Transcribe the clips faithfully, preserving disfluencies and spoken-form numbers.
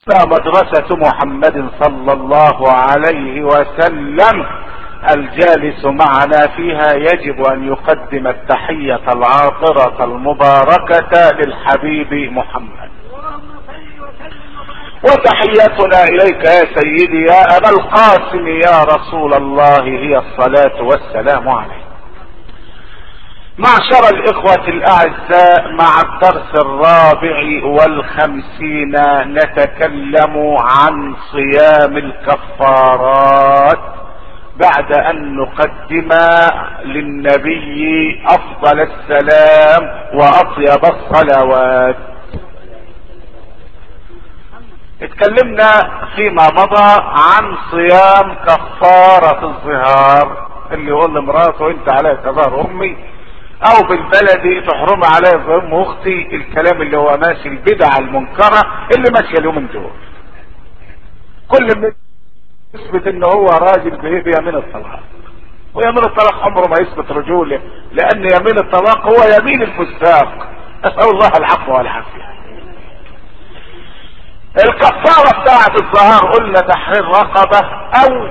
مدرسة محمد صلى الله عليه وسلم الجالس معنا فيها يجب ان يقدم التحية العاطرة المباركة للحبيب محمد. وتحيتنا اليك يا سيدي يا ابا القاسم يا رسول الله هي الصلاة والسلام عليك. معشر الاخوة الاعزاء، مع الدرس الرابع والخمسين نتكلم عن صيام الكفارات بعد ان نقدم للنبي افضل السلام واطيب الصلوات. اتكلمنا فيما مضى عن صيام كفارة الظهار، اللي يقول لمراته انت عليها كظهر امي، او بالبلدي تحرم عليها في ام اختي، الكلام اللي هو ماشي البدع المنكرة اللي ماشية اليومين دول. كل من يثبت ان هو راجل بيمين الطلاق، ويمين الطلاق عمره ما يثبت رجوله، لان يمين الطلاق هو يمين الفساق. اسأل الله العفو والعافية. الكفارة بتاعت الظهار قلنا تحرير رقبة، او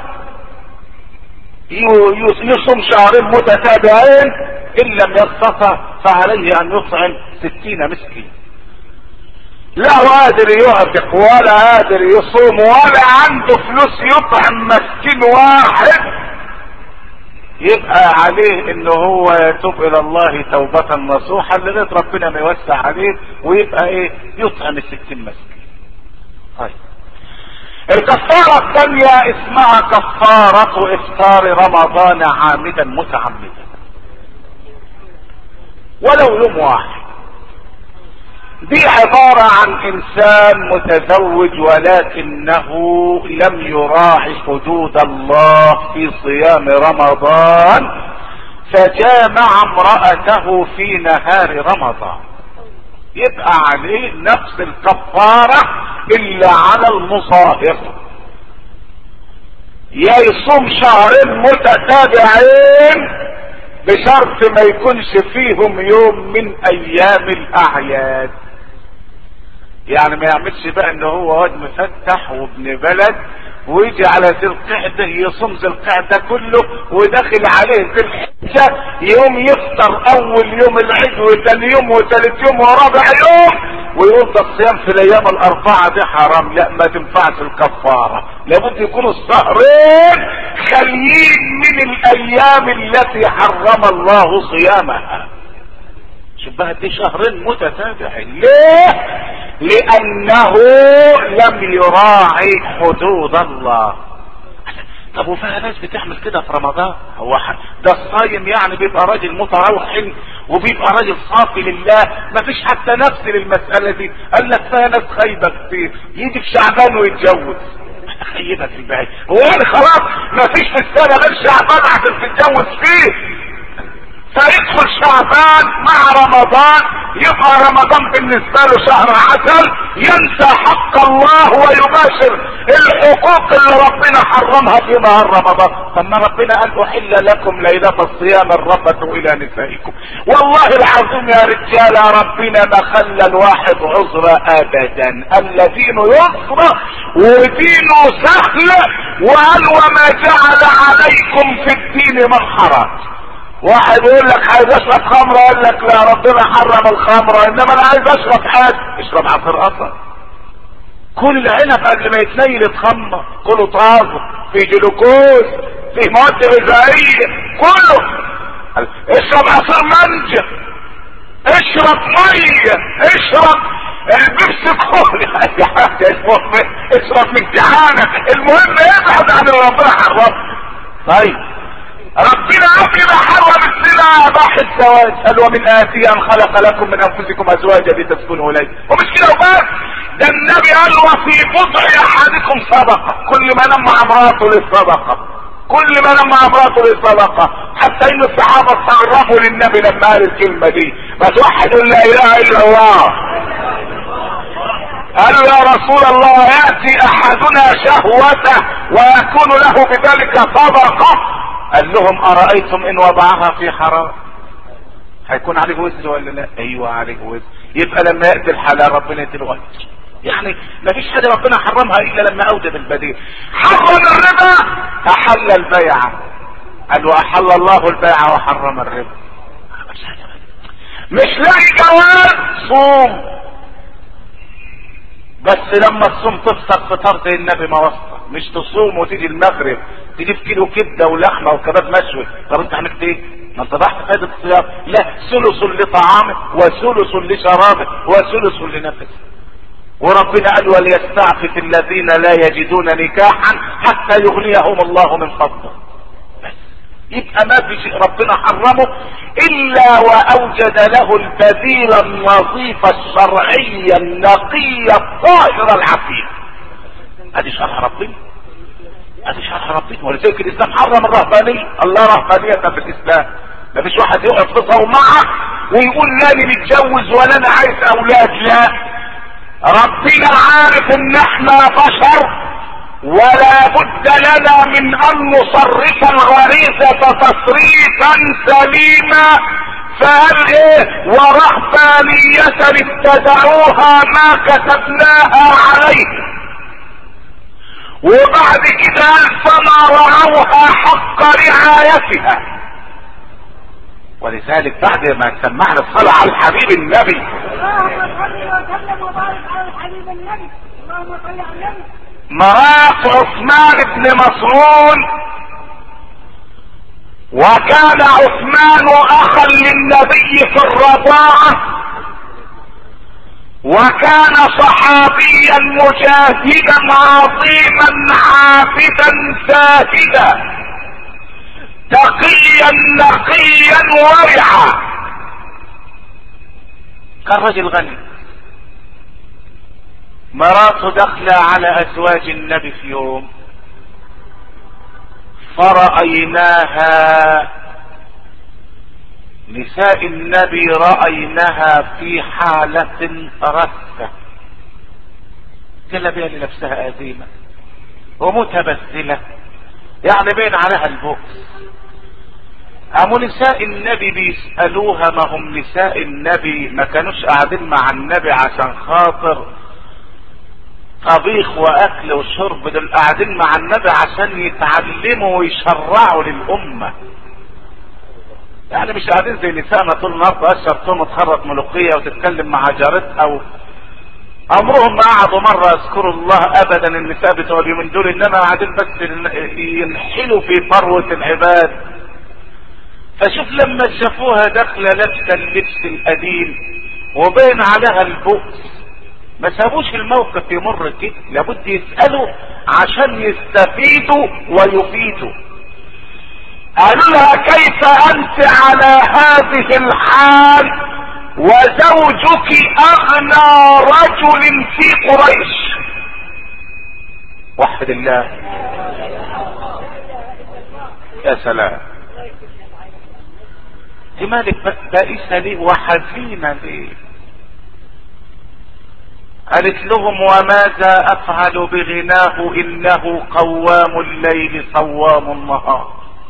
يصوم شهرين متتابعين، ان لم يستطع فعليه ان يطعم ستين مسكين. لا قادر يعتق ولا قادر يصوم ولا عنده فلوس يطعم مسكين واحد، يبقى عليه انه هو يتوب الى الله توبة نصوحا لغاية ربنا ما يوسع عليه ويبقى ايه يطعم الستين مسكين. طيب الكفارة الثانية اسمها كفارة افطار رمضان عامدا متعمدا ولو يوم واحد. دي عبارة عن انسان متزوج ولكنه لم يراعي حدود الله في صيام رمضان، فجامع امرأته في نهار رمضان، يبقى عليه نفس الكفارة الا على المصاهر. يا يصوم شهرين متتابعين بشرط ما يكونش فيهم يوم من ايام الاعياد، يعني ما يعملش بقى ان هو واد مفتح وابن بلد ويجي على ذي القعده يصوم ذي القعده كله وداخل عليه ذي الحجه يوم يفطر اول يوم العيد وثاني يوم وثالث يوم ورابع يوم ويقول ده الصيام في الايام الاربعه دي حرام. لا، ما تنفعش الكفاره، لابد يكونوا الشهرين خاليين من الايام التي حرم الله صيامها. شبه دي شهرين متتابعين. ليه؟ لانه لم يراعي حدود الله. طب وفيها ناس بتعمل كده في رمضان؟ هو ده الصايم يعني بيبقى راجل متروحن وبيبقى راجل صافي لله، ما فيش حتى نفس للمسألة دي. قال لك فيها ناس خايبة كتير، يجي في شعبان ويتجوز. خيبة في البعيد، هو يعني خلاص ما فيش في السنة غير شعبان عشان تتجوز فيه، فيدخل شعبان مع رمضان يبقى رمضان بالنسبة له شهر عسل، ينسى حق الله ويباشر الحقوق اللي ربنا حرمها في نهار رمضان. ثم ربنا قال احل لكم ليلة الصيام الرفث الى نسائكم. والله العظيم يا رجال ربنا ما خلى الواحد عذر ابدا، الذين يسر ودينه سهل، وقال وما جعل عليكم في الدين من حرج. واحد يقول لك عايز اشرب خمره، يقول لك لا ربنا حرم الخمره، انما انا عايز اشرب حاجه اشرب عصير قصب. كل العنب قبل ما يتنيل اتخمر، كله طازه، في جلوكوز، في مواد غذائيه، كله. اشرب عصير مانجا، اشرب ميه، اشرب البيبسي كولا، اي حاجه، المهم اشرب من جعانك، المهم ابعد عن اللي ربنا حرمه. طيب ربنا قبل ما حرم الزنا اباح الزواج، قال ومن آتي ان خلق لكم من انفسكم ازواجا لتسكنوا اليه. ومش كده وبس، ده النبي قال وفي بضع احدكم صدقه، كل ما نام مع امراته للصدقه، كل ما نام مع امراته للصدقه. حتى ان الصحابه تعرفوا للنبي لما قال الكلمه دي، ما توحدوا لا اله الا الله. قالوا يا رسول الله ياتي احدنا شهوته ويكون له بذلك صدقه، قال لهم ارايتم ان وضعها في حرام هيكون عليه وزر ولا لا؟ ايوه عليه وزر. يبقى لما ياتي الحلال ربنا يديله اجر، يعني ما فيش حاجة ربنا حرمها الا لما اوجد البديل. حرم الربا احل البيع، قال واحل الله البيع وحرم الربا. مش لاقي جواز صوم، بس لما تصوم تفطر فطار زي النبي ما وصى. مش تصوم وتيجي المغرب تجيب كيلو كبده ولحمه وكباب مشوي. طب انت عملت ايه؟ ما انت ضحت فائده الصيام. لا، ثلث لطعامه وثلث لشرابه وثلث لنفسه. وربنا قال وليستعفف الذين لا يجدون نكاحا حتى يغنيهم الله من فضله. يبقى ما في شيء ربنا حرمه الا واوجد له البديل النظيف الشرعي النقي الطاهر العفيف. ادي شرح ربنا، ادي شرح ربنا. ولذلك الاسلام حرم الرهبانيه. الله رهبانيه في الاسلام. ما فيش واحد يقف في صومعه ويقول لا نتجوز ولا انا عايز اولاد. لا، ربنا عارف ان احنا بشر ولا بد لنا من ان نصرف الغريزة تصريفا سليما. فقال ايه؟ ورهبانية ابتدعوها ما كتبناها عليه. وبعد كده قال فما رعوها حق رعايتها. ولذلك بعد ما سمعنا الصلاة على الحبيب النبي، اللهم صل وسلم وبارك على الحبيب النبي، اللهم صل على النبي. مرات عثمان بن مسعود، وكان عثمان اخا للنبي في الرضاعة، وكان صحابيا مجاهدا عظيما عابدا زاهدا تقيا نقيا ورعا. كان رجل غني. مراته دخل على ازواج النبي في يوم فرأيناها، نساء النبي رأيناها في حالة رثة، جلبيها لنفسها أزيمة ومتبذلة، يعني بين عليها البؤس. قاموا نساء النبي بيسألوها، ما هم نساء النبي ما كانوش قاعدين مع النبي عشان خاطر طبيخ واكل وشرب، دول قاعدين مع النبي عشان يتعلموا ويشرعوا للامة. يعني مش قاعدين زي نسائنا طول النهار تقشر توم وتخرط ملوخيه وتتكلم مع جارتها او عمرهم ما قعدوا مره يذكروا الله ابدا. النساء بتوع اليومين دول انما قاعدين بس ينحلوا في ثروه العباد. فشوف لما شافوها داخله لابسه اللبس القديم وبين عليها البؤس، ما سابوش الموقف يمر كده، لابد يسألوا عشان يستفيدوا ويفيدوا. قالوا لها كيف انت على هذه الحال وزوجك اغنى رجل في قريش؟ وحد الله، يا سلام. دي مالك بائسة ليه وحزينة ليه؟ قالت لهم وماذا افعل بغناه انه قوام الليل صوام النهار.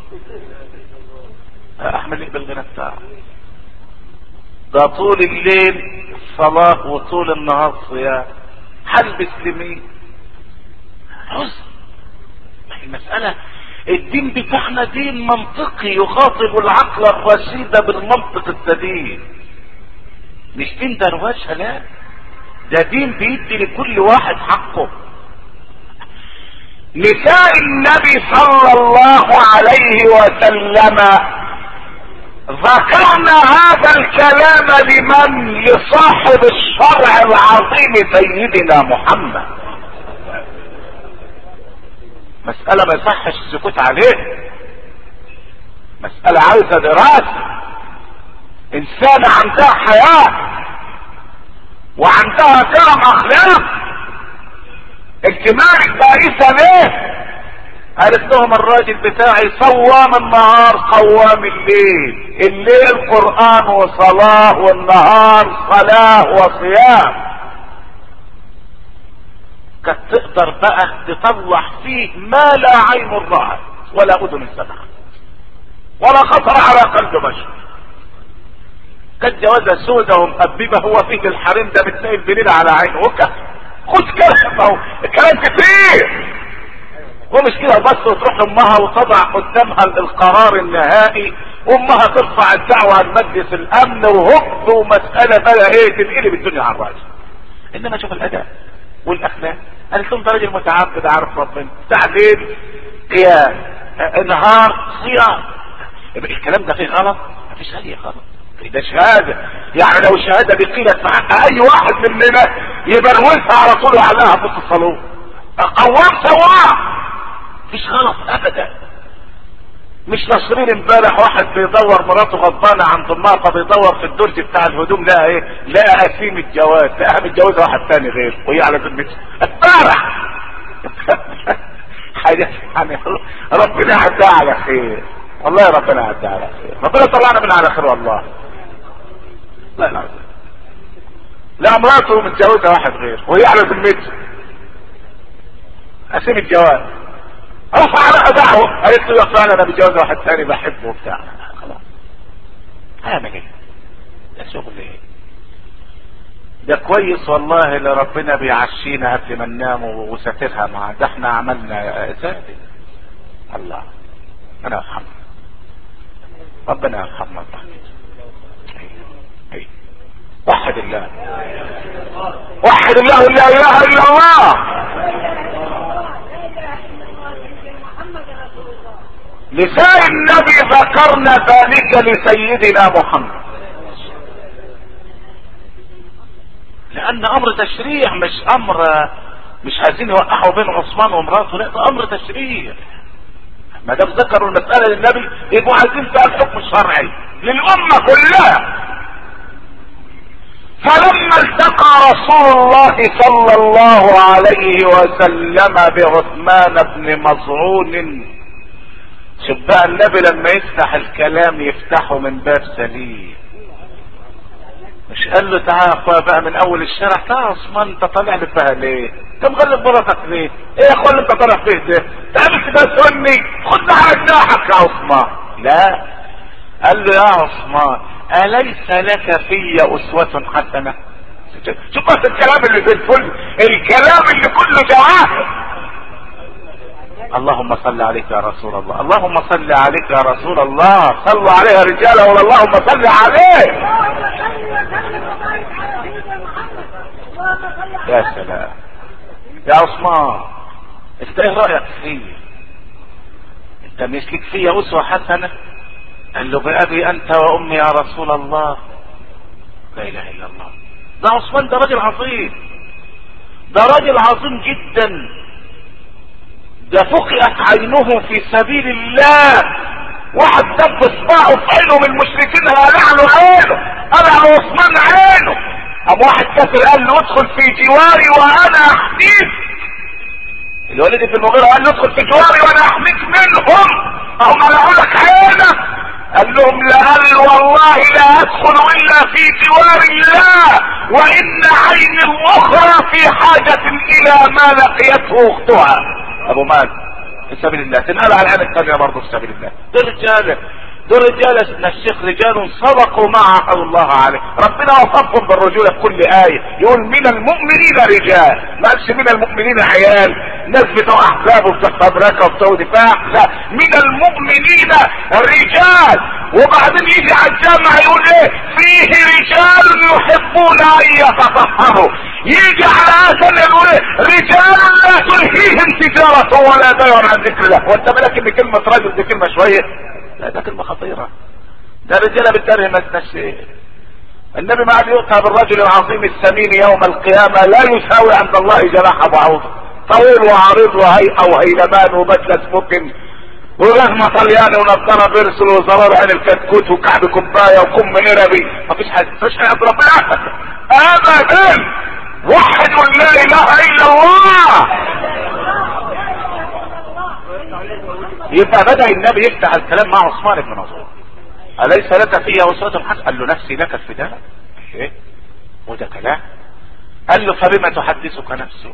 احمل ايه بالغنى بتاعه؟ ده طول الليل صلاة وطول النهار صيام. هلبس لمين؟ حزن. المسألة الدين بتاعنا دين منطقي يخاطب العقل الرشيد بالمنطق السديد، مش دين دروشه. لا، ده دين بيدي لكل واحد حقه. نساء النبي صلى الله عليه وسلم ذكرنا هذا الكلام لمن؟ لصاحب الشرع العظيم سيدنا محمد. مسألة ما يصحش السكوت عليه، مسألة عايزة دراسة. انسانة عندها حياة وعندها كرم اخلاق، اجتماعك بائسة ليه؟ قالت لهم الراجل بتاعي صوام النهار قوام الليل، الليل قرآن وصلاة والنهار صلاة وصيام. كانت تقدر بقى تطلع فيه ما لا عين رأت ولا اذن سمعت ولا خطر على قلب بشر. كانت جوازها سودة ومقببة، هو فيه الحريم ده بتلاقي البليل على عين وكف خد كلام، اهو الكلام كتير. ومش كده بس، وتروح لامها وتضع قدامها القرار النهائي، وامها ترفع الدعوة لمجلس الامن وهب، ومسألة بقى ايه تنقلب الدنيا على الراجل. انما شوف الاداء والاخلاق. قالت لهم ده راجل متعبد عارف ربنا، بتاع ليل قيام نهار صيام. يبقى الكلام ده فيه غلط؟ مفيش اي غلط، ده شهادة. يعني لو الشهادة دي قيلت في حق اي واحد مننا يبروزها على طول ويعلقها في الصالون. قوام سواء، مفيش غلط ابدا. مش ناشرين امبارح واحد بيدور مراته غضبانه عند امها، فبيدور في الدرج بتاع الهدوم، لقى ايه؟ لقى قسيم الجواز، لقاها متجوزه واحد تاني غير، وهي على ذمته امبارح. حاجه يعني ربنا يعدها على خير، والله ربنا يعدها على خير، ربنا طلعنا من على خير والله. لا لا لا، مراته متجوزه واحد غير وهي على ذمته قسيم الجواز. رفع لها دعوه، قالت له يا فلان انا متجوز واحد ثاني بحبه وبتاع. خلاص هعمل ايه؟ ده شغل ايه؟ ده كويس والله اللي ربنا بيعشينا قبل ما ننام وساترها معاه، ده احنا عملنا زادي. الله ربنا يرحمنا، ربنا يرحمنا. وحد الله، وحد الله لا اله الا الله. لسان النبي ذكرنا ذلك لسيدنا محمد، لان امر تشريع، مش امر مش عايزين يوقعوا بين عثمان ومراته، لا ده امر تشريع. ما دام ذكروا المسألة للنبي يبقوا عايزين فيها الحكم الشرعي للامة كلها. فلما التقى رسول الله صلى الله عليه وسلم بعثمان بن مظعون، شوف بقى النبي لما يفتح الكلام يفتحه من باب سليم، مش قال له تعالى يا اخويا بقى من اول الشارع، تعالى يا عثمان انت طالع لي فيها ليه؟ انت مغلب مراتك ليه؟ ايه يا اخويا اللي انت طالع فيه ده؟ تعمل كده سني، خدنا على جناحك يا عثمان. لا، قال له يا عثمان اليس لك في اسوة حسنة؟ شوف بس الكلام اللي في الفل، الكلام اللي كله جواهر. اللهم صل عليك يا رسول الله، اللهم صل عليك يا رسول الله، صلوا عليها رجاله ولا اللهم صل عليه. يا سلام يا عثمان، انت ايه رايك فيه؟ انت مش لك فيا اسوه حسنه؟ قال له بأبي انت وامي يا رسول الله. لا اله الا الله. ده عثمان ده راجل عظيم، ده راجل عظيم جدا، ده فقئت عينه في سبيل الله. واحد دب اصبعه في عينه من المشركين هلع له عينه، قلع عثمان عينه. ام واحد كافر قال له ادخل في جواري وانا احميك. الوليد بن المغيرة قال له ادخل في جواري وانا احميك منهم، هم قلعوا لك عينك. قال لهم لا، قال والله لا ادخل الا في جوار الله، وان عيني الاخرى في حاجة الى ما لقيته اختها. ابو مال في سبيل الله تنقل على العين الثانية برضه في سبيل الله. دول رجاله، دول رجاله سيدنا الشيخ، رجال صدقوا ما عهد الله عليه. ربنا وصفهم بالرجولة في كل آية، يقول من المؤمنين رجال، ما قالش من المؤمنين عيال، ناس بتوع احزاب وبتوع فبركه وبتوع دفاع، لا، من المؤمنين رجال. وبعدين يجي على الجامع يقول ايه؟ فيه رجال يحبون ان يتطهروا. يجي على اثر يقول ايه؟ رجال لا تلهيهم تجارة ولا بيع عن ذكر الله. وانت بالك ان كلمة رجل دي كلمة شوية؟ لا، ده كلمة خطيرة. ده رجالة بالتره ما تنشئ. النبي ما عاد يؤتى بالرجل العظيم السمين يوم القيامة لا يساوي عند الله جناح بعوضة، طويل وعريض وهيئة وهيلمان وبدلة سموكن ولازمة طلياني ونضارة بيرسل وزرار عين الكتكوت وكعب كوباية وكم نربي. مفيش حاجة، مفيش حاجة ربنا ابدا. وحد لا اله الا الله. يبقى بدأ النبي يفتح الكلام مع عثمان بن مظعون. أليس لك فيها أسوة حسنة؟ قال له نفسي لك الفداء. ايه وده كلام؟ قال له فبما تحدثك نفسك؟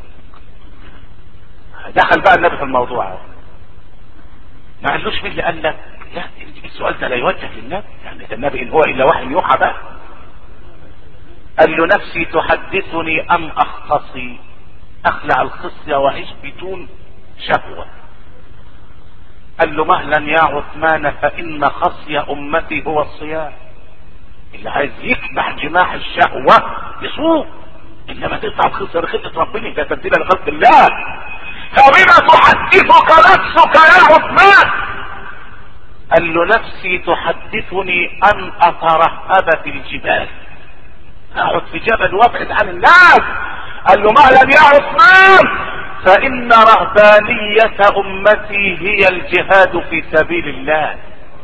دخل بقى النبي في الموضوع، ما قالوش مين اللي قال لك، لا السؤال ده لا يوجه للنبي، يعني ده النبي ان هو الا وحي يوحى بقى. قال له نفسي تحدثني ام اختصي؟ اخلع الخصية واعيش بدون شهوة. قال له مهلا يا عثمان فان خصي امتي هو الصيام. اللي عايز يكبح جماح الشهوة يصوم، انما تقطع الخصية لخطة ربنا ده تبديل لخلق الله. فبما تحدثك نفسك يا عثمان؟ قال له نفسي تحدثني ان اترهب في الجبال، اقعد في جبل وابعد عن الناس. قال له مهلا يا عثمان فان رهبانية امتي هي الجهاد في سبيل الله.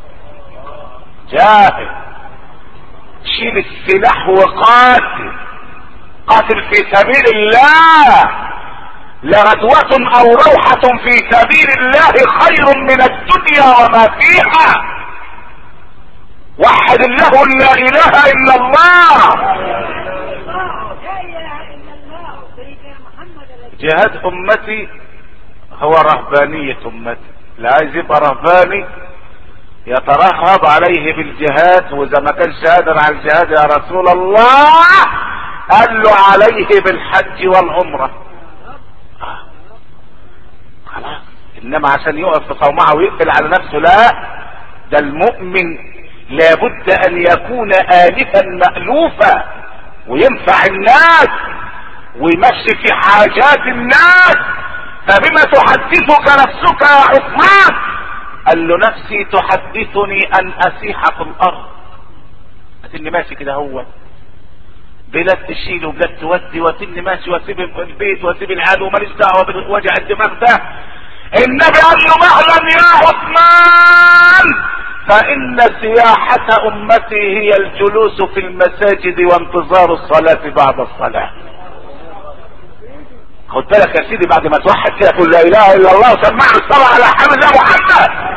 جاهد، شيل السلاح وقاتل، قاتل في سبيل الله. لغدوة او روحة في سبيل الله خير من الدنيا وما فيها. وحد الله لا اله الا الله. جهاد امتي هو رهبانية امتي. لا عايز يبقى رهباني يترهب عليه بالجهاد، واذا ما كانش قادر على الجهاد يا رسول الله قال له عليه بالحج والعمرة. خلاص. انما عشان يقف في صومعه ويقفل على نفسه لا، ده المؤمن لابد ان يكون آلفا مألوفا وينفع الناس ويمشي في حاجات الناس. فبما تحدثك نفسك يا عثمان؟ قال له نفسي تحدثني ان اسيح في الارض. اتني ماشي كده هو بلاد تشيل وبلاد تودي، واتني ماشي واسيب البيت واسيب العيال وماليش دعوه بوجع الدماغ ده. النبي قال له مهلا يا عثمان فان سياحة امتي هي الجلوس في المساجد وانتظار الصلاة بعد الصلاة. خد بالك يا سيدي، بعد ما توحد كده تقول لا اله الا الله وسمعنا الصلاة على حمد يا محمد.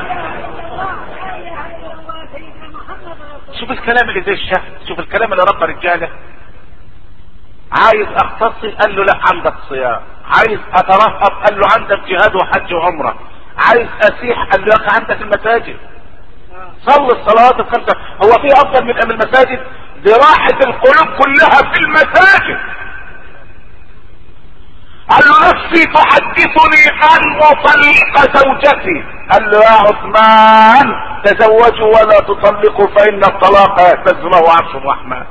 شوف الكلام اللي زي الشهد، شوف الكلام اللي رب رجاله. عايز اختصي قال له لا عندك صيام. عايز اترهب قال له عندك جهاد وحج وعمرة. عايز اسيح قال له يا اخي عندك المساجد، صل الصلوات الخمسة. هو في افضل من المساجد؟ دي راحة القلوب كلها في المساجد. قال له نفسي تحدثني ان اطلق زوجتي. قال له يا عثمان تزوجوا ولا تطلقوا فان الطلاق يهتز له عرش الرحمن.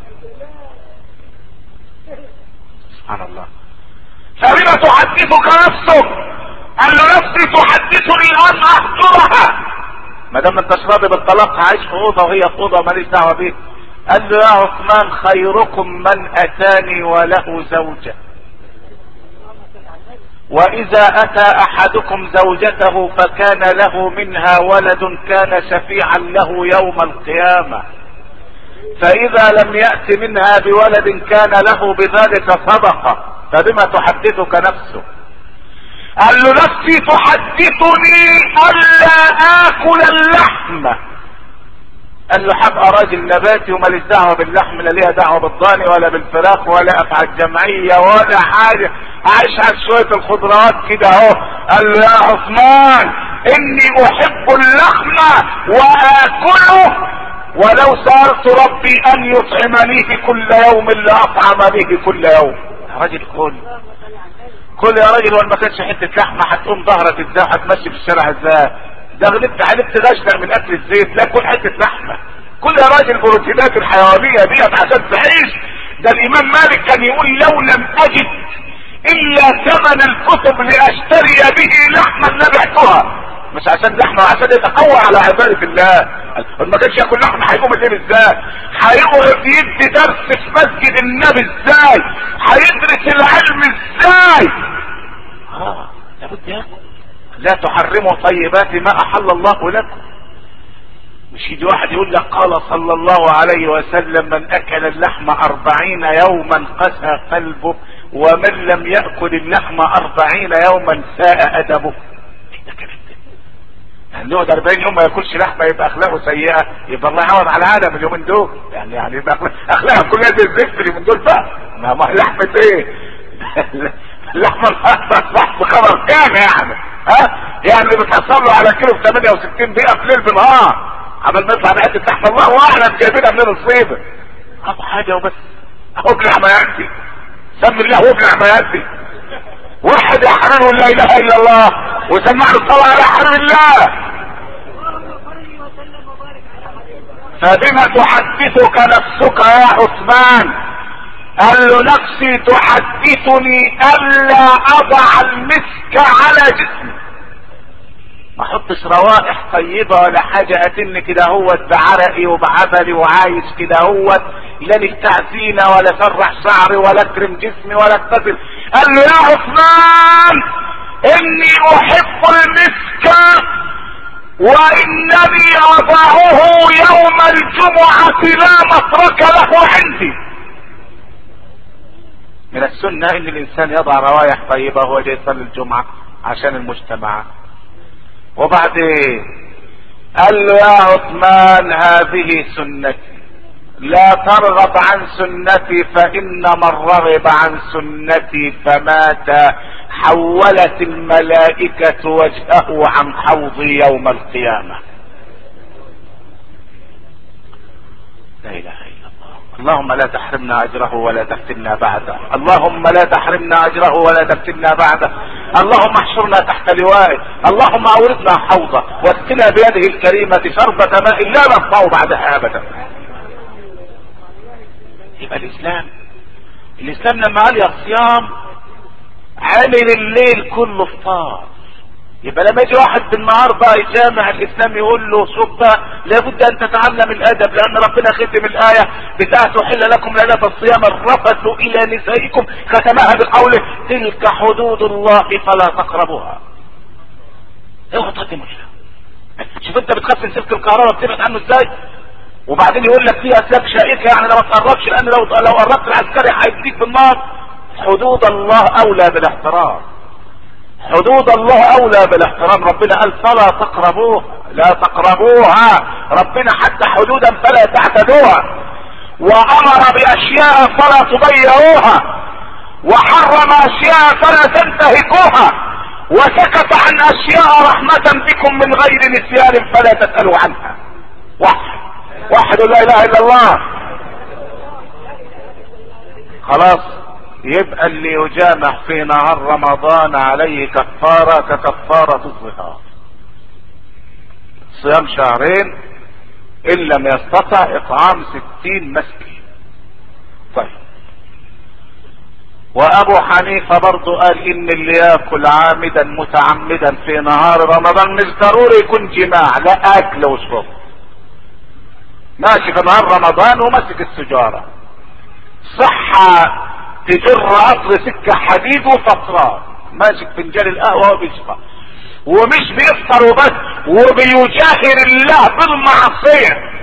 سبحان الله. فبما تحدثك نفسك؟ قال له نفسي تحدثني ان اهجرها. ما دام انت راضي بالطلاق عايش في اوضه وهي في اوضه ماليش دعوه بيه. قال له يا عثمان خيركم من اتاني وله زوجه، واذا اتى احدكم زوجته فكان له منها ولد كان شفيعا له يوم القيامة، فاذا لم يأت منها بولد كان له بذلك صدقة. فبما تحدثك نفسه؟ قال له نفسي تحدثني الا اكل اللحم. قال له حبقى راجل نباتي وماليش دعوه باللحم، لا ليها دعوه بالضاني ولا بالفراخ ولا افعى الجمعيه ولا حاجه، عايش على شويه الخضروات كده اهو. قال له يا عثمان اني احب اللحم واكله، ولو سألت ربي ان يطعمنيه كل يوم لاطعم به كل يوم. يا راجل كل كل يا راجل، وان ما كانش حته لحمه هتقوم ظهرك ازاي وهتمشي في الشارع ازاي؟ ده غلبت علبت غشنا من اكل الزيت، لا كل حته لحمه. كل يا راجل بروتينات الحيوانيه ديت عشان تعيش. ده الامام مالك كان يقول لو لم اجد الا ثمن الكتب لاشتري به لحما لبعتها، مش عشان لحمه، عشان يتقوى على عباده الله. ما كانش ياكل لحمه هيقوم الليل ازاي؟ هيقعد يدي درس في مسجد النبي ازاي؟ هيدرس العلم ازاي؟ اه لابد ياكل. لا تحرموا طيبات ما احل الله لكم. مش يجي واحد يقول لك قال صلى الله عليه وسلم من اكل اللحم اربعين يوما قسى قلبه، ومن لم يأكل اللحم اربعين يوما ساء ادبه. يعني يقعد أربعين يوم ما ياكلش لحمه يبقى اخلاقه سيئه، يبقى الله يعوض على العالم اليومين دول. يعني يعني يبقى اخلاقها كلها زي الزفت اليومين دول بقى. ما ما لحمه ايه؟ اللحمه اصبحت بخبر كام يعني؟ ها؟ يعني اللي بتحصل له على كيلو ب ثمانية وستين دقيقه في ليل بنهار عمال ما يطلع بحته لحمه، الله اعلم جايبينها منين الصيبه. ابو حاجه وبس، هو بلحمه ياتي، سمي الله هو بلحمه ياتي. واحد يا حبيبي لا اله الا الله وسمعنا الصلاة على حبيب الله. فبما تحدثك نفسك يا عثمان؟ قال له نفسي تحدثني الا اضع المسك على جسمي، ما احطش روائح طيبة ولا حاجة اتن كده هوت بعرقي وبعملي وعايش كده هوت، لا نفتح زينة ولا سرح شعري ولا اكرم جسمي ولا اغتسل. قال له يا عثمان اني احب المسك وانني اضعه يوم الجمعة لا مترك له عندي. من السنة ان الانسان يضع روايح طيبة وهو جاي يصلي الجمعة عشان المجتمع. وبعدين قال له يا عثمان هذه سنتي لا ترغب عن سنتي، فان من رغب عن سنتي فمات حولت الملائكة وجهه عن حوضي يوم القيامة. لا اله الا الله. اللهم لا تحرمنا اجره ولا تفتنا بعده، اللهم لا تحرمنا اجره ولا تفتنا بعده، اللهم احشرنا تحت لوائه، اللهم اوردنا حوضه واسقنا بيده الكريمة شربة ماء لا نظمأ بعدها ابدا. يبقى الاسلام الاسلام لما قال يا صيام عامل الليل كله فطار. يبقى لما يجي واحد بالنهار بقى يجامع الاسلام يقول له شوف بقى لابد ان تتعلم الادب، لان ربنا ختم الايه بتاعته حل لكم ليله الصيام الرفث الى نسائكم، ختمها بقوله تلك حدود الله فلا تقربوها. اوعى تقدم وجهها. شوف انت بتخاف من سلك الكهرباء بتبعد عنه ازاي، وبعدين يقول لك فيه اسباب شائكه يعني لو ما تقربش، لان لو لو قربت العسكري هيديك بالنار. حدود الله اولى بالاحترام، حدود الله اولى بالاحترام. ربنا قال فلا تقربوها، لا تقربوها. ربنا حتى حدودا فلا تعتدوها، وامر باشياء فلا تضيعوها، وحرم اشياء فلا تنتهكوها، وسكت عن اشياء رحمة بكم من غير نسيان فلا تسألوا عنها. واحد واحد لا اله الا الله. خلاص يبقى اللي يجامع في نهار رمضان عليه كفارة ككفارة الظهار، صيام شهرين ان لم يستطع اطعام ستين مسكين. طيب وابو حنيفة برضو قال ان اللي ياكل عامدا متعمدا في نهار رمضان مش ضروري يكون جماع، لا اكل وشرب، ماشي في نهار رمضان ومسك السجارة صحة تجر قطر سكة حديد وفطران، ماسك فنجان القهوة وبيشرب ومش بيفطر وبس وبيجاهر الله بالمعصية.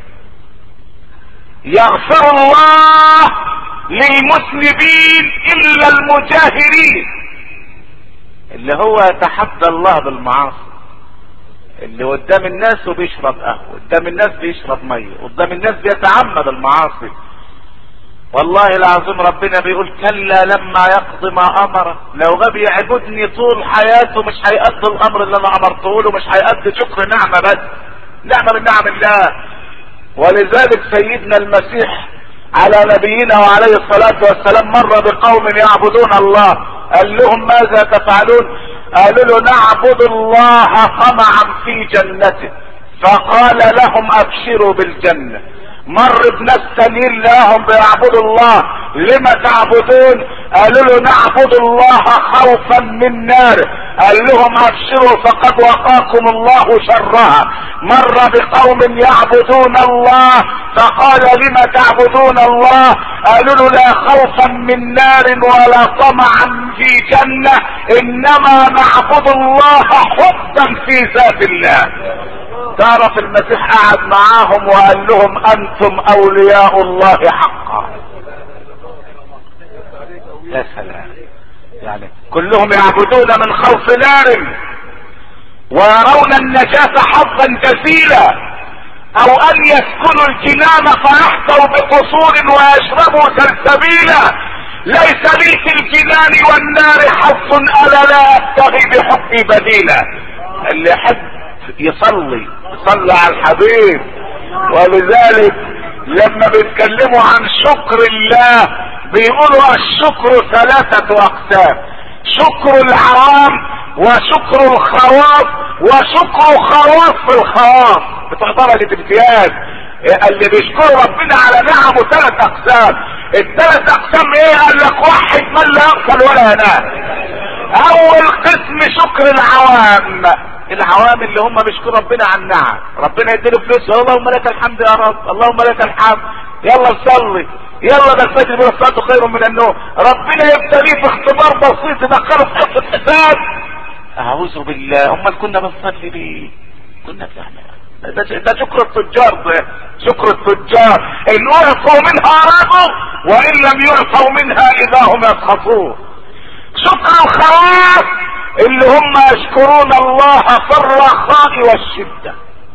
يغفر الله للمذنبين الا المجاهرين، اللي هو يتحدى الله بالمعاصي، اللي قدام الناس وبيشرب قهوة، قدام الناس بيشرب مية، قدام الناس بيتعمد المعاصي. والله العظيم ربنا بيقول كلا لما يقضي ما امره، لو غاب يعبدني طول حياته مش هيأدي الامر اللي انا امرته له، مش هيأدي شكر نعمة بس، نعمة من نعم الله. ولذلك سيدنا المسيح على نبينا وعليه الصلاة والسلام مر بقوم يعبدون الله، قال لهم ماذا تفعلون؟ قالوا له نعبد الله طمعا في جنته، فقال لهم ابشروا بالجنة. مر بناس تانيين لهم بيعبدوا الله، لما تعبدون؟ قالوا له نعبد الله خوفا من نار، قال لهم ابشروا فقد وقاكم الله شرها. مر بقوم يعبدون الله فقال لما تعبدون الله؟ قالوا له لا خوفا من نار ولا طمعا في جنة، انما نعبد الله حبا في ذات الله. تعرف المسيح قعد معاهم وقال لهم انتم اولياء الله حقا. يا سلام، يعني كلهم يعبدون من خوف نار ويرون النجاة حظا جزيلا، او ان يسكنوا الجنان فيحظوا بقصور ويشربوا سلسبيلا. ليس لي في الجنان والنار حظ انا لا ابتغي بحبي بديلا. اللي يحب يصلي يصلي على الحبيب. ولذلك لما بيتكلموا عن شكر الله بيقولوا الشكر ثلاثة اقسام. شكر العوام وشكر الخواص وشكر خواص الخواص بتوع درجة امتياز. اللي بيشكروا ربنا على نعمه ثلاث اقسام. الثلاث اقسام ايه؟ قال لك واحد من لا يغفل ولا ينام. اول قسم شكر العوام، العوام اللي هم بيشكروا ربنا على النعم. ربنا يديله فلوس، اللهم لك الحمد يا رب، اللهم لك الحمد، يلا نصلي، يلا ده الفجر بيقول الصلاه خير من النوم. ربنا يبتليه في اختبار بسيط يدخله في حصه حساب. اعوذ بالله، امال كنا بنصلي ليه؟ كنا بنعمل ده, ده شكر التجار، ده شكر التجار. ان اعطوا منها رضوا وان لم يعطوا منها اذا هم يسخطون. شكر الخواص اللي هم يشكرون الله في الرخاء والشدة.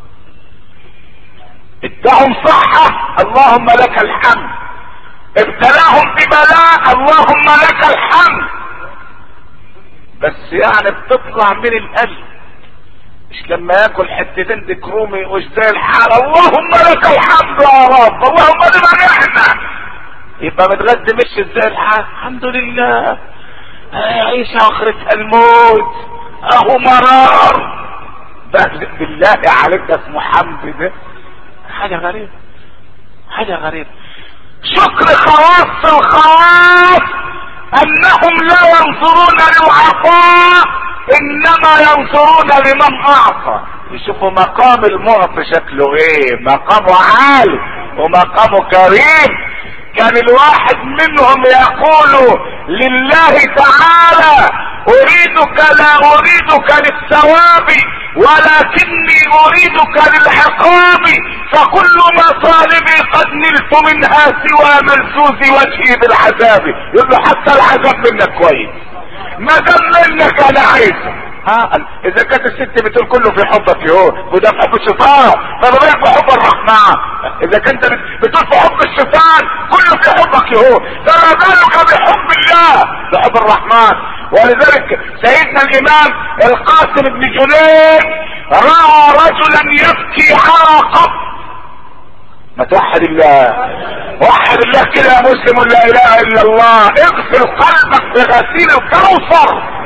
ادهم صحة، اللهم لك الحمد. ابتلاهم ببلاء، اللهم لك الحمد. بس يعني بتطلع من القلب، مش لما ياكل حتتين دكرومي وش زي الحال اللهم لك الحمد يا رب، اللهم لمن احنا، يبقى متغدي مش زي الحال الحمد لله. عيشة اخرتها الموت، اهو مرار. بالله عليك ده اسمه حمد؟ ده حاجة غريبة، حاجة غريبة. شكر خواص الخواص انهم لا ينظرون للعطاء انما ينظرون لمن اعطى. يشوفوا مقام المعطي شكله ايه، مقامه عالي ومقامه كريم. كان الواحد منهم يقول لله تعالى اريدك لا اريدك للثواب ولكني اريدك للعقاب، فكل مطالبي قد نلت منها سوى ملزوز وجهي بالعذاب. يقول له حتى العذاب منك كويس، ما دام منك انا عايزه. ها اذا كانت الست بتقول كله في حبك يهو وده في حب الشيطان، فما بالك بحب الرحمن؟ اذا كنت بتقول في حب الشيطان كله في حبك يهو، فما بالك بحب الله بحب الرحمن؟ ولذلك سيدنا الامام القاسم بن جنيد راى رجلا يبكي على قبر. ما توحد الله، وحد الله كده يا مسلم، لا اله الا الله. اغسل قلبك بغسيل الكوثر.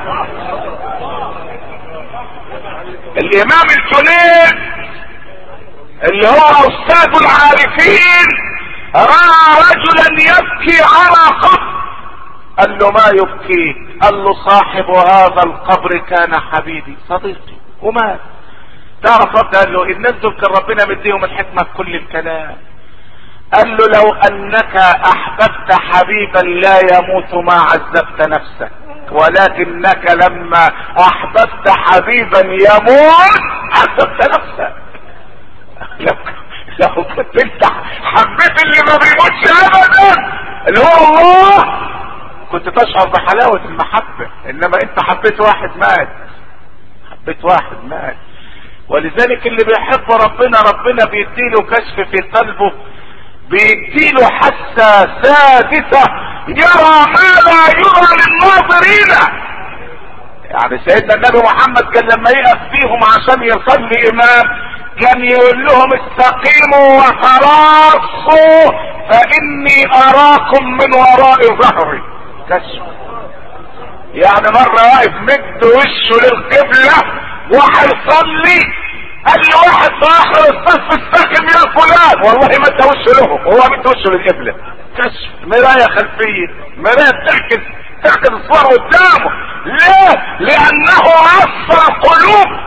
الامام الجنيد اللي هو استاذ العارفين راى رجلا يبكي على قبر. قال له ما يبكيك؟ قال له صاحب هذا القبر كان حبيبي صديقي ومات. تعرف رد؟ قال له الناس دول كان ربنا مديهم الحكمة في كل الكلام. قال له لو انك احببت حبيبا لا يموت ما عذبت نفسك، ولكنك لما احببت حبيبا يموت عذبت نفسك. لو لو كنت انت حبيت اللي ما بيموتش ابدا اللي هو الله كنت تشعر بحلاوة المحبة، انما انت حبيت واحد مات، حبيت واحد مات. ولذلك اللي بيحب ربنا ربنا بيديله كشف في قلبه، بيديله حاسة سادسة يرى ما لا يرى للناظرين. يعني سيدنا النبي محمد كان لما يقف فيهم عشان يصلي امام كان يقول لهم استقيموا وتراصوا فاني اراكم من وراء ظهري. كشف يعني مرة واقف مد وشه للقبلة وهيصلي، قال لي واحد في اخر الصف استقم يا فلان، والله مد وشه له وهو مد وشه للقبلة. كشف مراية خلفية، مراية تعكس تعكس الصور قدامه. ليه؟ لانه اثر القلوب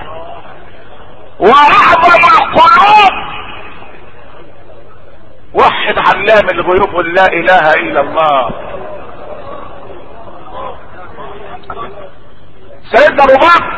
واعظم القلوب. وحد علام الغيوب قل لا اله الا الله. سيدنا ابو بكر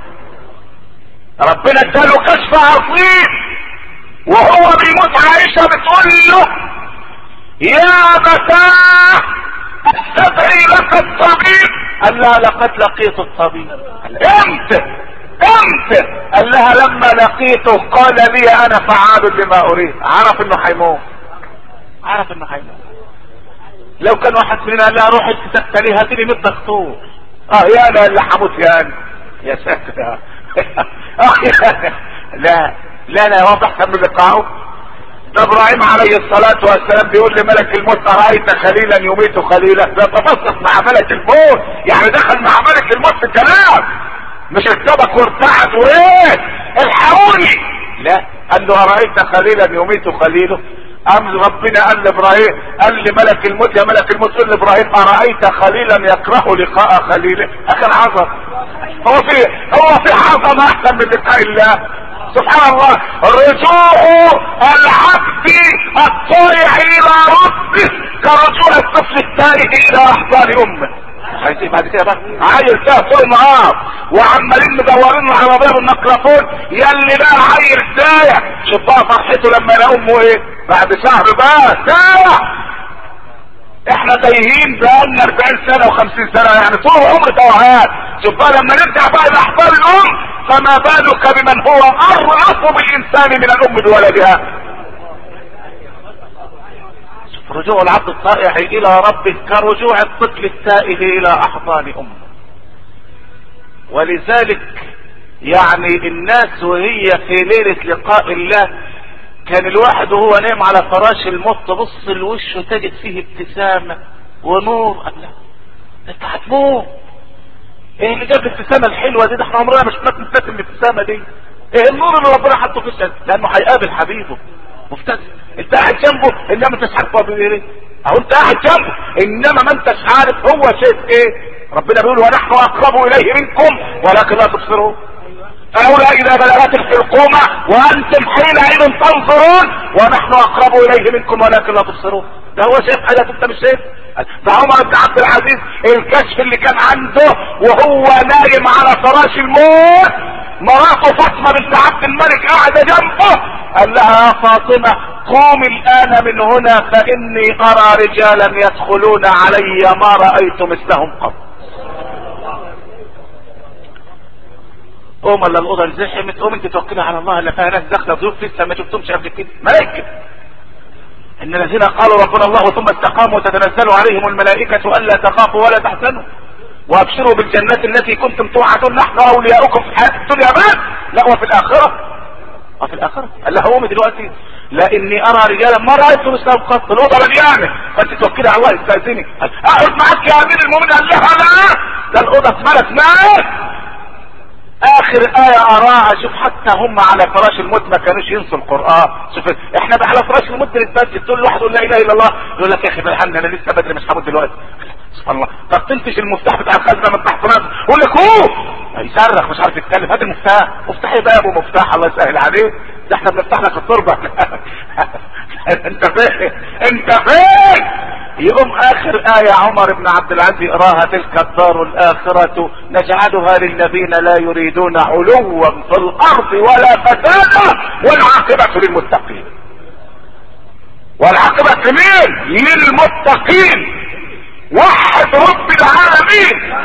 ربنا اداله كشف عظيم وهو بيموت، عائشة بتقول له يا ابتاه استدعي لك الطبيب. قال لها لقد لقيت الطبيب. امتى امتى؟ قال لها لما لقيته قال لي انا فعال لما اريد. عرف انه هيموت، عرف انه هيموت. لو كان واحد مننا قال لها روح انت تقتلي هاتي لي مية دكتور، اه يا انا اللي هموت يا انا يا ساتر اه يا لا لا لا واضح كان لقاؤه ده ابراهيم عليه الصلاة والسلام بيقول لملك الموت ارايت خليلا يميت خليلا، ده تفصص مع ملك الموت، يعني دخل مع ملك الموت في كلام، مش ارتبك وارتعد وايه الحقوني، لا قال له ارايت خليلا يميت خليله. ام ربنا قال لابراهيم، قال لملك الموت يا ملك الموت قل لابراهيم ارايت خليلا يكره لقاء خليله. اخر عظم، هو في هو في عظمه احسن من لقاء الله؟ سبحان الله. رجوع العبد الطائع الى ربه كرجوع الطفل التائه الى احضان امه. عايزين بعد كده بقى عيل فيها طول نهار وعمالين مدورين العربيه بالميكروفون يلي بقى عيل سايع، شوف بقى فرحته لما يلاقوا امه ايه بعد شهر بقى سايع. احنا تايهين بقالنا اربعين سنه وخمسين سنه، يعني طول عمر توهان. شوف بقى لما نرجع بقى لاحضان الام فما بالك بمن هو ارأف بالانسان من الام بولدها. رجوع العبد الطائع الى ربه كرجوع الطفل التائه الى احضان امه. ولذلك يعني الناس وهي في ليلة لقاء الله كان الواحد وهو نايم على فراش الموت تبص لوشه تجد فيه ابتسامة ونور. قال لا انت هتموت، ايه اللي جاب الابتسامة الحلوة دي؟ ده احنا عمرنا مش نبتسم الابتسامة دي. ايه النور اللي ربنا حطه في الشمس؟ لانه هيقابل حبيبه مبتسم. انت قاعد جنبه انما انت مش عارف هو بيقول ايه، اهو انت قاعد جنبه انما ما انتش عارف هو شايف ايه. ربنا بيقول ونحن اقرب اليه منكم ولكن لا تبصرون. فلولا اذا بلغت الحلقومة وانتم حينئذ تنظرون ونحن اقرب اليه منكم ولكن لا تبصرون. ده هو شايف حاجات انت مش شايف. ده عمر بن عبد العزيز الكشف اللي كان عنده وهو نايم على فراش الموت، مراته فاطمه بنت عبد الملك قاعده جنبه، قال لها يا فاطمه قومي الان من هنا فاني ارى رجالا يدخلون علي ما رايت مثلهم قط. قوم الا الاوضه انزحمت، قوم انت توكلي على الله اللي فيها ناس داخله ضيوف لسه ما شفتهمش قبل كده، ملائكه. ان الذين قالوا ربنا الله ثم استقاموا تتنزل عليهم الملائكه الا تخافوا ولا تحزنوا وابشروا بالجنات التي كنتم توعدون نحن اولياؤكم في الحياه الدنيا بس لا وفي الاخره. وفي الاخره قال لها قومي دلوقتي لاني ارى رجالا ما رايت مثلهم قط. الاوضه مليانه فانت توكلي على الله استاذني. اقعد معاك يا امير المؤمنين. قال لها لا ده الاوضه اتملت ناس. اخر ايه اراها، شوف حتى هم على فراش الموت ما كانوش ينسوا القران. شوف احنا بقى على فراش الموت بنتبدل تقول لواحد لا اله الا الله يقول لك يا اخي بالحمد انا لسه بدري مش هموت دلوقتي. سبحان الله. طب تنتش المفتاح بتاع الخزنه من تحت راسه يقول لك هو يصرخ مش عارف يتكلم. هات المفتاح. مفتاح ايه بقى يا ابو مفتاح الله يسهل عليك، ده احنا بنفتح لك التربه. انت فين انت فين؟ يقوم اخر آية عمر بن عبد العزيز يقراها تلك الدار الاخرة نجعلها للذين لا يريدون علوا في الارض ولا فسادا والعاقبة للمتقين. والعاقبة لمين؟ للمتقين. وحد رب العالمين.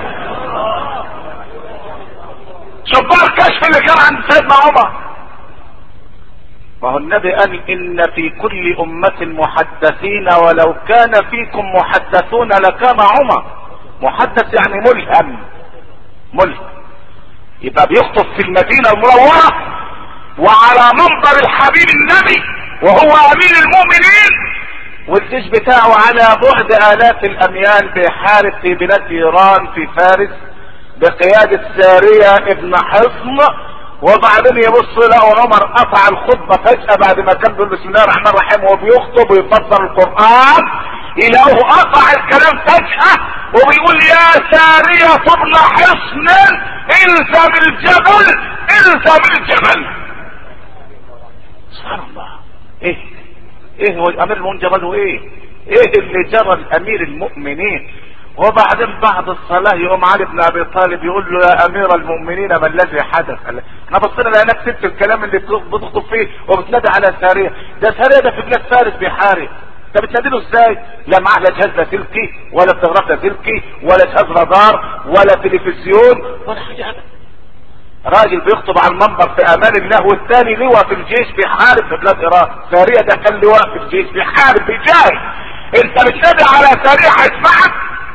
شوف بقى الكشف اللي كان عند سيدنا عمر. وهو النبي قال ان في كل امة محدثين ولو كان فيكم محدثون لكان عمر. محدث يعني ملهم. ملهم يبقى بيخطب في المدينة المنورة وعلى منبر الحبيب النبي وهو امين المؤمنين والجيش بتاعه على بعد الاف الاميال بيحارب في بلاد ايران في فارس بقيادة سارية ابن حصن. وبعدين يبص لقوا عمر قطع الخطبة فجأة بعد ما كان بيقول بسم الله الرحمن الرحيم وهو بيخطب ويفسر القرآن يلاقوه قطع الكلام فجأة وبيقول يا سارية ابن حصن الزم الجبل الزم الجبل. سبحان الله. ايه ايه هو امير المؤمنين جبل وايه؟ ايه اللي جرى الامير المؤمنين؟ وبعدين بعد الصلاة يقوم علي بن ابي طالب يقول له يا امير المؤمنين ما الذي حدث؟ احنا بصينا لقيناك سبت الكلام اللي بتخطب فيه وبتنادي على سارية. ده سارية ده في بلاد فارس بيحارب. انت بتنادي له ازاي؟ لا معاه لا جهاز لاسلكي ولا بتغرف لاسلكي ولا جهاز رادار ولا تلفزيون ولا حاجة. راجل بيخطب على المنبر في امان الله والثاني لواء في الجيش بيحارب في بلاد ايران. سارية ده كان لواء في الجيش بيحارب بيجاهد. انت بتنادي على سارية هيسمعك؟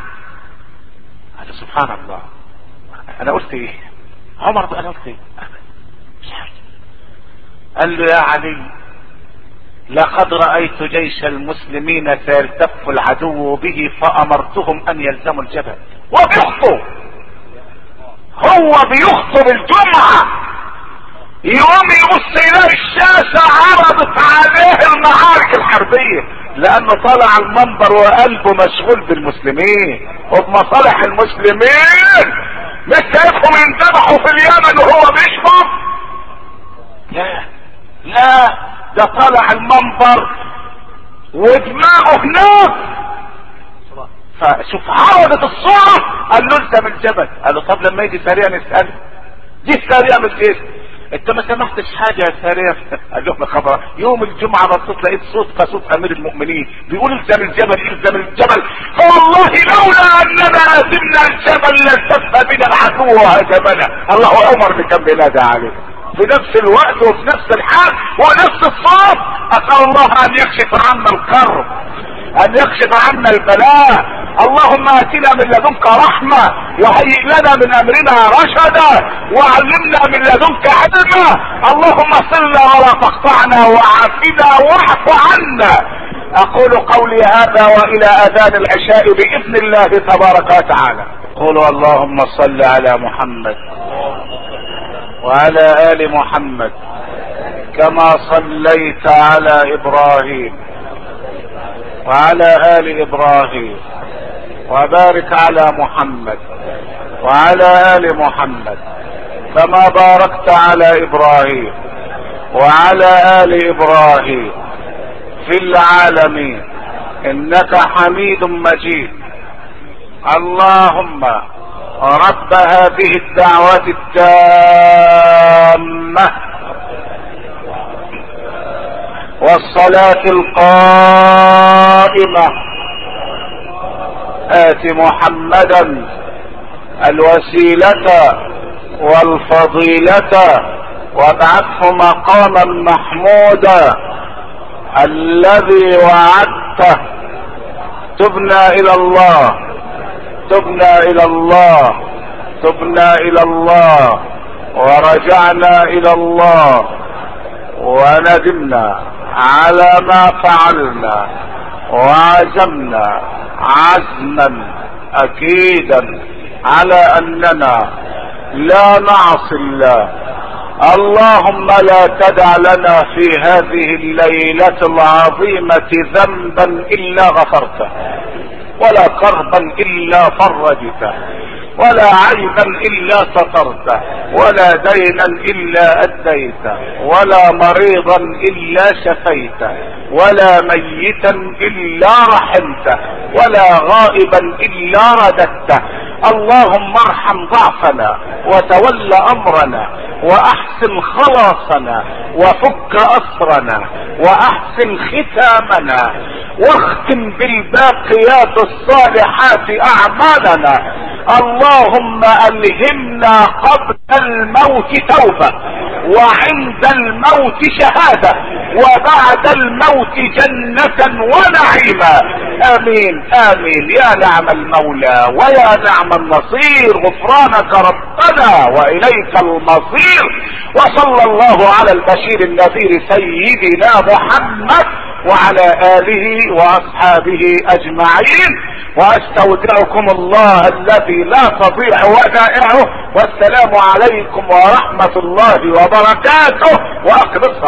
سبحان الله. انا قلت ايه؟ عمر انا قلت ايه؟ مش عارف. قال له يا علي لقد رأيت جيش المسلمين سيلتف العدو به فأمرتهم أن يلزموا الجبل. وبيخطوا، هو بيخطب الجمعة يوم يبص الى الشاشة عرضت عليه المعارك الحربية، لانه طلع المنبر وقلبه مشغول بالمسلمين وبمصالح المسلمين. مش شايفهم ينذبحوا في اليمن وهو بيشرب؟ لا لا، ده طلع المنبر ودماغه هناك. فشوف عرضت الصورة، قال له الزم الجبل. قال له طب لما يجي سريع نسأله، دي السريع من ايه؟ انت ما سمحتش حاجة يا سريع؟ قال له خبر يوم الجمعة بصيت لقيت صوت كصوت امير المؤمنين بيقول الزم الجبل الزم الجبل، فوالله لولا اننا لازمنا الجبل لالتف بنا العدو وهزمنا. الله امر اللي كان بينادى عليه في نفس الوقت وفي نفس الحال ونفس الصوت. اسأل الله ان يكشف عنا الكرب، ان يكشف عنا البلاء. اللهم اتنا من لدنك رحمة وهيئ لنا من امرنا رشدا وعلمنا من لدنك علما. اللهم صلنا ولا تقطعنا وعافنا واعف عنا. اقول قولي هذا والى اذان العشاء باذن الله تبارك وتعالى. قولوا اللهم صل على محمد وعلى ال محمد كما صليت على ابراهيم وعلى ال ابراهيم، وبارك على محمد وعلى ال محمد كما باركت على ابراهيم وعلى ال ابراهيم في العالمين انك حميد مجيد. اللهم رب هذه الدعوة التامة والصلاة القائمة آت محمدا الوسيلة والفضيلة وابعثه مقاما محمودا الذي وعدته. تبنا الى الله تبنا الى الله تبنا الى الله ورجعنا الى الله وندمنا على ما فعلنا وعزمنا عزما اكيدا على اننا لا نعصي الله. اللهم لا تدع لنا في هذه الليلة العظيمة ذنبا الا غفرته، ولا كربا الا فرجته، ولا عيبا الا سترته، ولا دينا الا اديته، ولا مريضا الا شفيته، ولا ميتا الا رحمته، ولا غائبا الا رددته. اللهم ارحم ضعفنا وتول امرنا واحسن خلاصنا وفك اسرنا واحسن ختامنا واختم بالباقيات الصالحات اعمالنا. اللهم الهمنا قبل الموت توبة وعند الموت شهادة وبعد الموت جنة ونعيما. امين امين يا نعم المولى ويا نعم النصير. غفرانك ربنا واليك المصير. وصلى الله على البشير النذير سيدنا محمد وعلى اله واصحابه اجمعين. واستودعكم الله الذي لا تضيع ودائعه. والسلام عليكم ورحمة الله وبركاته. واقم الصلاة.